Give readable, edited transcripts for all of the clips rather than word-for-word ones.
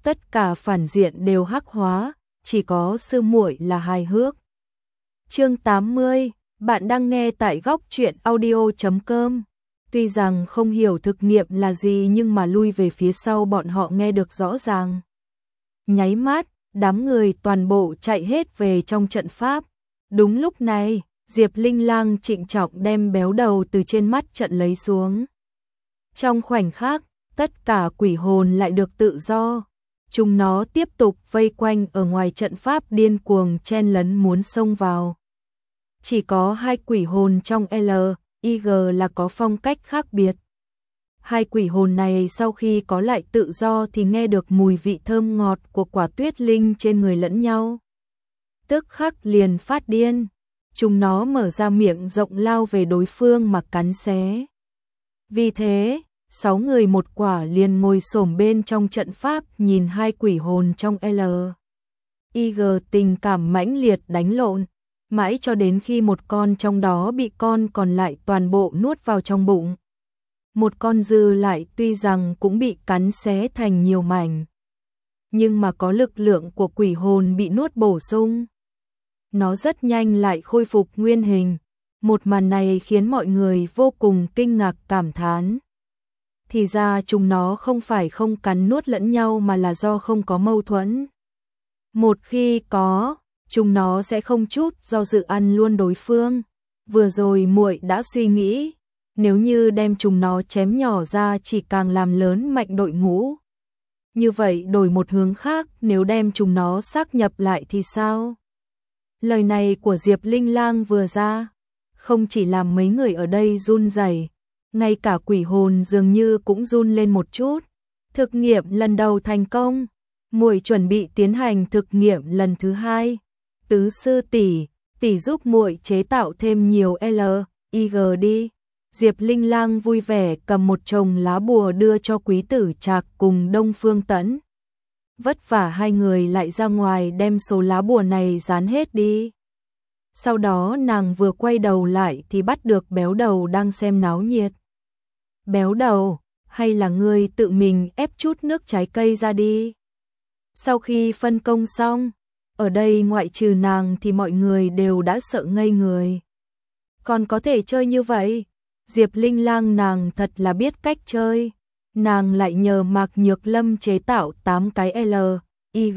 tất cả phản diện đều hắc hóa, chỉ có sư muội là hài hước. Chương 80, bạn đang nghe tại góc truyện audio.com. Tuy rằng không hiểu thực nghiệm là gì nhưng mà lui về phía sau bọn họ nghe được rõ ràng. Nháy mắt, đám người toàn bộ chạy hết về trong trận pháp. Đúng lúc này, Diệp Linh Lang trịnh trọng đem béo đầu từ trên mắt trận lấy xuống. Trong khoảnh khắc, tất cả quỷ hồn lại được tự do. Chúng nó tiếp tục vây quanh ở ngoài trận pháp điên cuồng chen lấn muốn xông vào. Chỉ có hai quỷ hồn trong L, IG là có phong cách khác biệt. Hai quỷ hồn này sau khi có lại tự do thì nghe được mùi vị thơm ngọt của quả tuyết linh trên người lẫn nhau. Tức khắc liền phát điên. Chúng nó mở ra miệng rộng lao về đối phương mà cắn xé. Vì thế, 6 người một quả liền ngồi xổm bên trong trận pháp nhìn hai quỷ hồn trong L. IG tình cảm mãnh liệt đánh lộn, mãi cho đến khi một con trong đó bị con còn lại toàn bộ nuốt vào trong bụng. Một con dư lại tuy rằng cũng bị cắn xé thành nhiều mảnh, nhưng mà có lực lượng của quỷ hồn bị nuốt bổ sung. Nó rất nhanh lại khôi phục nguyên hình. Một màn này khiến mọi người vô cùng kinh ngạc cảm thán. Thì ra chúng nó không phải không cắn nuốt lẫn nhau mà là do không có mâu thuẫn. Một khi có, chúng nó sẽ không chút do dự ăn luôn đối phương. Vừa rồi muội đã suy nghĩ, nếu như đem chúng nó chém nhỏ ra chỉ càng làm lớn mạnh đội ngũ. Như vậy đổi một hướng khác, nếu đem chúng nó xác nhập lại thì sao? Lời này của Diệp Linh Lang vừa ra, không chỉ làm mấy người ở đây run rẩy, ngay cả quỷ hồn dường như cũng run lên một chút. Thực nghiệm lần đầu thành công, muội chuẩn bị tiến hành thực nghiệm lần thứ hai. Tứ sư tỷ, tỷ giúp muội chế tạo thêm nhiều L, IG đi. Diệp Linh Lang vui vẻ cầm một chồng lá bùa đưa cho Quý Tử Trạc cùng Đông Phương Tẫn. Vất vả hai người lại ra ngoài đem số lá bùa này dán hết đi. Sau đó nàng vừa quay đầu lại thì bắt được béo đầu đang xem náo nhiệt. Béo đầu, hay là ngươi tự mình ép chút nước trái cây ra đi. Sau khi phân công xong, ở đây ngoại trừ nàng thì mọi người đều đã sợ ngây người. Còn có thể chơi như vậy? Diệp Linh Lang nàng thật là biết cách chơi. Nàng lại nhờ Mạc Nhược Lâm chế tạo 8 cái L, IG.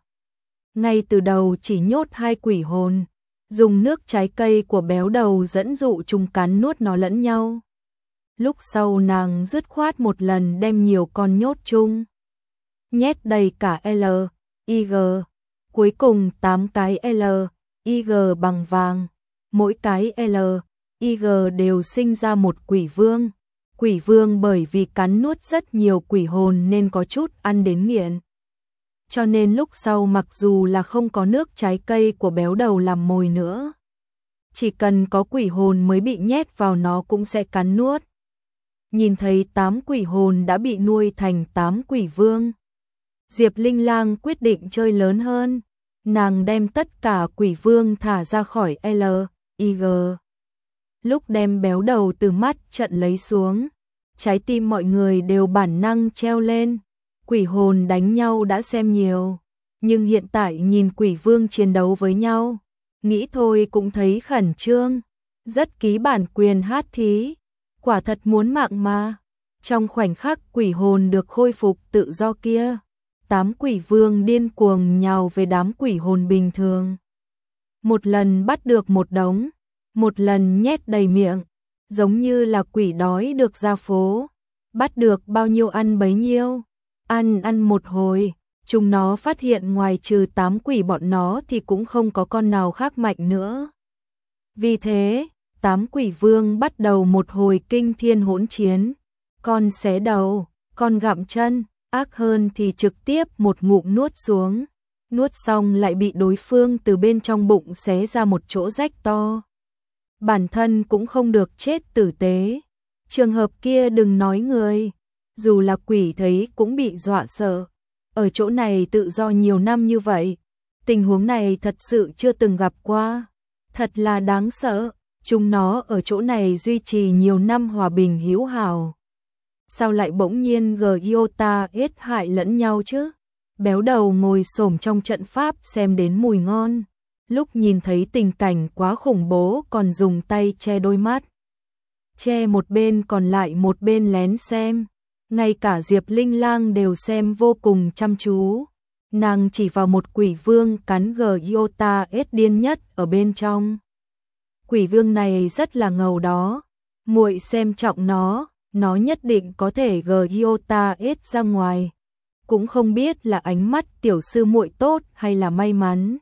Ngay từ đầu chỉ nhốt hai quỷ hồn, dùng nước trái cây của béo đầu dẫn dụ chúng cắn nuốt nó lẫn nhau. Lúc sau nàng dứt khoát một lần đem nhiều con nhốt chung, nhét đầy cả L, IG. Cuối cùng 8 cái L, IG bằng vàng, mỗi cái L, IG đều sinh ra một quỷ vương. Quỷ vương bởi vì cắn nuốt rất nhiều quỷ hồn nên có chút ăn đến nghiện. Cho nên lúc sau mặc dù là không có nước trái cây của béo đầu làm mồi nữa, chỉ cần có quỷ hồn mới bị nhét vào nó cũng sẽ cắn nuốt. Nhìn thấy 8 quỷ hồn đã bị nuôi thành 8 quỷ vương, Diệp Linh Lang quyết định chơi lớn hơn. Nàng đem tất cả quỷ vương thả ra khỏi L, IG. Lúc đem béo đầu từ mắt trận lấy xuống, trái tim mọi người đều bản năng treo lên. Quỷ hồn đánh nhau đã xem nhiều, nhưng hiện tại nhìn quỷ vương chiến đấu với nhau, nghĩ thôi cũng thấy khẩn trương. Rất ký bản quyền hát thí, quả thật muốn mạng mà. Trong khoảnh khắc quỷ hồn được khôi phục tự do kia, 8 quỷ vương điên cuồng nhào về đám quỷ hồn bình thường. Một lần bắt được một đống, một lần nhét đầy miệng, giống như là quỷ đói được ra phố, bắt được bao nhiêu ăn bấy nhiêu. Ăn một hồi, chúng nó phát hiện ngoài trừ 8 quỷ bọn nó thì cũng không có con nào khác mạnh nữa. Vì thế, 8 quỷ vương bắt đầu một hồi kinh thiên hỗn chiến. Con xé đầu, con gặm chân, ác hơn thì trực tiếp một ngụm nuốt xuống. Nuốt xong lại bị đối phương từ bên trong bụng xé ra một chỗ rách to. Bản thân cũng không được chết tử tế. Trường hợp kia đừng nói người, dù là quỷ thấy cũng bị dọa sợ. Ở chỗ này tự do nhiều năm như vậy, tình huống này thật sự chưa từng gặp qua. Thật là đáng sợ, chúng nó ở chỗ này duy trì nhiều năm hòa bình hữu hảo. Sao lại bỗng nhiên Giota hết hại lẫn nhau chứ? Béo đầu ngồi xổm trong trận pháp xem đến mùi ngon, lúc nhìn thấy tình cảnh quá khủng bố còn dùng tay che đôi mắt. Che một bên còn lại một bên lén xem, ngay cả Diệp Linh Lang đều xem vô cùng chăm chú. Nàng chỉ vào một quỷ vương cắn Giota S điên nhất ở bên trong. Quỷ vương này rất là ngầu đó, muội xem trọng nó nhất định có thể Giota S ra ngoài. Cũng không biết là ánh mắt tiểu sư muội tốt hay là may mắn.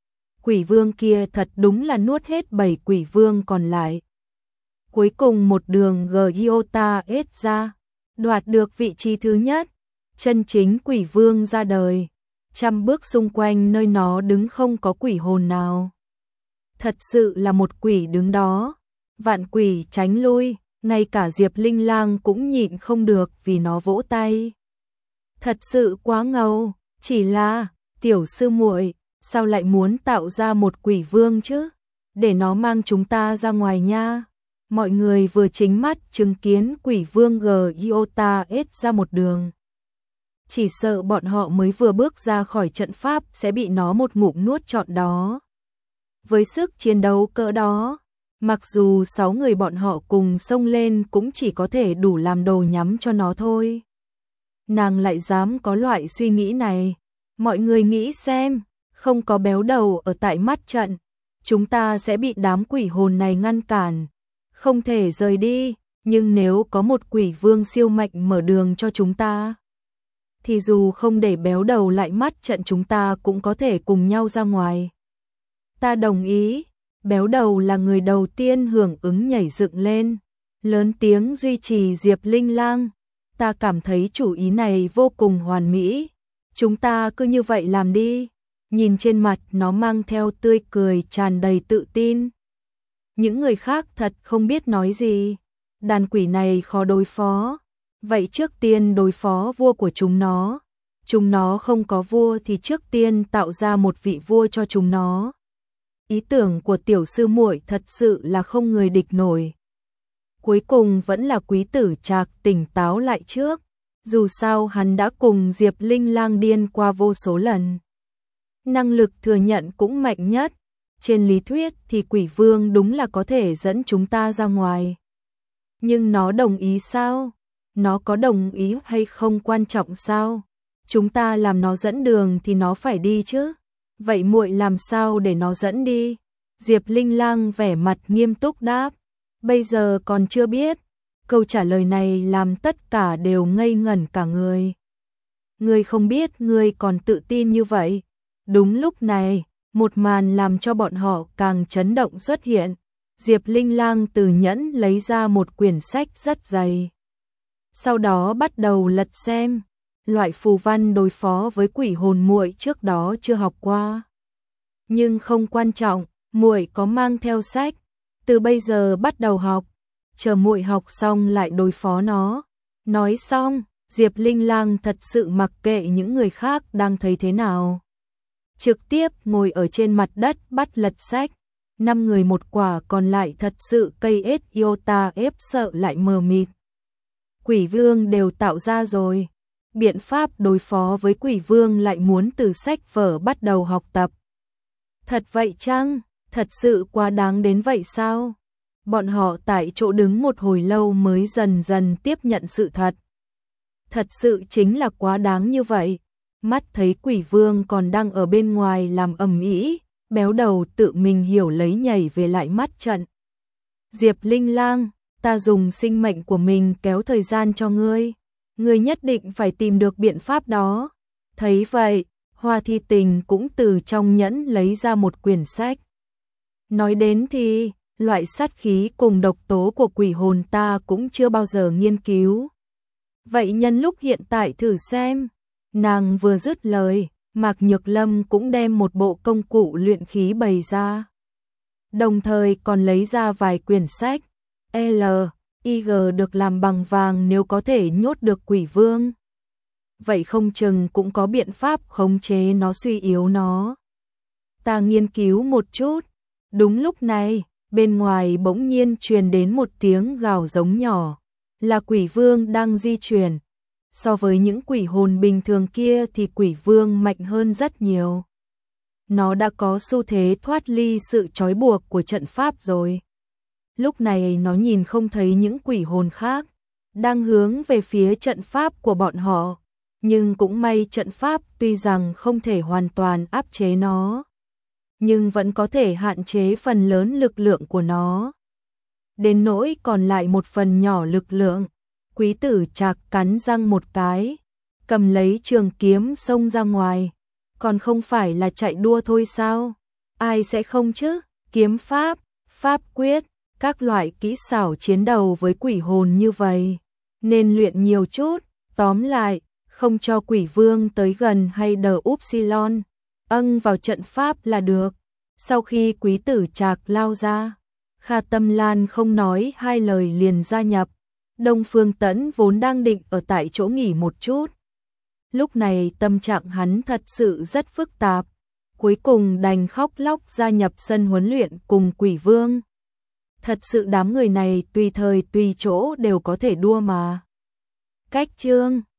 Quỷ vương kia thật đúng là nuốt hết 7 quỷ vương còn lại. Cuối cùng một đường Giota S ra, đoạt được vị trí thứ nhất, chân chính quỷ vương ra đời. 100 bước xung quanh nơi nó đứng không có quỷ hồn nào. Thật sự là một quỷ đứng đó, vạn quỷ tránh lui, ngay cả Diệp Linh Lang cũng nhịn không được vì nó vỗ tay. Thật sự quá ngầu, chỉ là, tiểu sư muội, sao lại muốn tạo ra một quỷ vương chứ? Để nó mang chúng ta ra ngoài nha. Mọi người vừa chính mắt chứng kiến quỷ vương Giota S ra một đường. Chỉ sợ bọn họ mới vừa bước ra khỏi trận pháp sẽ bị nó một ngụm nuốt trọn đó. Với sức chiến đấu cỡ đó, mặc dù 6 người bọn họ cùng xông lên cũng chỉ có thể đủ làm đồ nhắm cho nó thôi. Nàng lại dám có loại suy nghĩ này. Mọi người nghĩ xem, không có béo đầu ở tại mắt trận, chúng ta sẽ bị đám quỷ hồn này ngăn cản, không thể rời đi. Nhưng nếu có một quỷ vương siêu mạnh mở đường cho chúng ta, thì dù không để béo đầu lại mắt trận chúng ta cũng có thể cùng nhau ra ngoài. Ta đồng ý. Béo đầu là người đầu tiên hưởng ứng nhảy dựng lên, lớn tiếng duy trì Diệp Linh Lang. Ta cảm thấy chủ ý này vô cùng hoàn mỹ. Chúng ta cứ như vậy làm đi. Nhìn trên mặt nó mang theo tươi cười tràn đầy tự tin. Những người khác thật không biết nói gì. Đàn quỷ này khó đối phó. Vậy trước tiên đối phó vua của chúng nó. Chúng nó không có vua thì trước tiên tạo ra một vị vua cho chúng nó. Ý tưởng của tiểu sư muội thật sự là không người địch nổi. Cuối cùng vẫn là Quý Tử Trạc tỉnh táo lại trước. Dù sao hắn đã cùng Diệp Linh Lang điên qua vô số lần. Năng lực thừa nhận cũng mạnh nhất. Trên lý thuyết thì quỷ vương đúng là có thể dẫn chúng ta ra ngoài. Nhưng nó đồng ý sao? Nó có đồng ý hay không quan trọng sao? Chúng ta làm nó dẫn đường thì nó phải đi chứ. Vậy muội làm sao để nó dẫn đi? Diệp Linh Lang vẻ mặt nghiêm túc đáp. Bây giờ còn chưa biết. Câu trả lời này làm tất cả đều ngây ngẩn cả người. Ngươi không biết ngươi còn tự tin như vậy. Đúng lúc này, một màn làm cho bọn họ càng chấn động xuất hiện. Diệp Linh Lang từ nhẫn lấy ra một quyển sách rất dày. Sau đó bắt đầu lật xem. Loại phù văn đối phó với quỷ hồn muội trước đó chưa học qua. Nhưng không quan trọng, muội có mang theo sách. Từ bây giờ bắt đầu học. Chờ muội học xong lại đối phó nó. Nói xong, Diệp Linh Lang thật sự mặc kệ những người khác đang thấy thế nào. Trực tiếp ngồi ở trên mặt đất bắt lật sách. 5 người một quả còn lại thật sự cây ết Iota ép sợ lại mờ mịt. Quỷ vương đều tạo ra rồi. Biện pháp đối phó với quỷ vương lại muốn từ sách vở bắt đầu học tập. Thật vậy chăng? Thật sự quá đáng đến vậy sao? Bọn họ tại chỗ đứng một hồi lâu mới dần dần tiếp nhận sự thật. Thật sự chính là quá đáng như vậy. Mắt thấy quỷ vương còn đang ở bên ngoài làm ầm ĩ, béo đầu tự mình hiểu lấy nhảy về lại mắt trận. Diệp Linh Lang, ta dùng sinh mệnh của mình kéo thời gian cho ngươi. Ngươi nhất định phải tìm được biện pháp đó. Thấy vậy, Hoa Thi Tình cũng từ trong nhẫn lấy ra một quyển sách. Nói đến thì, loại sát khí cùng độc tố của quỷ hồn ta cũng chưa bao giờ nghiên cứu. Vậy nhân lúc hiện tại thử xem. Nàng vừa dứt lời, Mạc Nhược Lâm cũng đem một bộ công cụ luyện khí bày ra. Đồng thời còn lấy ra vài quyển sách. IG được làm bằng vàng nếu có thể nhốt được quỷ vương. Vậy không chừng cũng có biện pháp khống chế nó, suy yếu nó. Ta nghiên cứu một chút. Đúng lúc này, bên ngoài bỗng nhiên truyền đến một tiếng gào giống nhỏ. Là quỷ vương đang di chuyển. So với những quỷ hồn bình thường kia thì quỷ vương mạnh hơn rất nhiều. Nó đã có xu thế thoát ly sự trói buộc của trận pháp rồi. Lúc này nó nhìn không thấy những quỷ hồn khác đang hướng về phía trận pháp của bọn họ, nhưng cũng may trận pháp tuy rằng không thể hoàn toàn áp chế nó, nhưng vẫn có thể hạn chế phần lớn lực lượng của nó. Đến nỗi còn lại một phần nhỏ lực lượng, Quý Tử Trạc cắn răng một cái, cầm lấy trường kiếm xông ra ngoài. Còn không phải là chạy đua thôi sao? Ai sẽ không chứ? Kiếm pháp, pháp quyết, các loại kỹ xảo chiến đấu với quỷ hồn như vậy, nên luyện nhiều chút. Tóm lại, không cho quỷ vương tới gần hay đờ upsilon, vào trận pháp là được. Sau khi Quý Tử Trạc lao ra, Kha Tâm Lan không nói hai lời liền gia nhập. Đông Phương Tẫn vốn đang định ở tại chỗ nghỉ một chút. Lúc này tâm trạng hắn thật sự rất phức tạp, cuối cùng đành khóc lóc gia nhập sân huấn luyện cùng quỷ vương. Thật sự đám người này tùy thời tùy chỗ đều có thể đua mà. Cách chương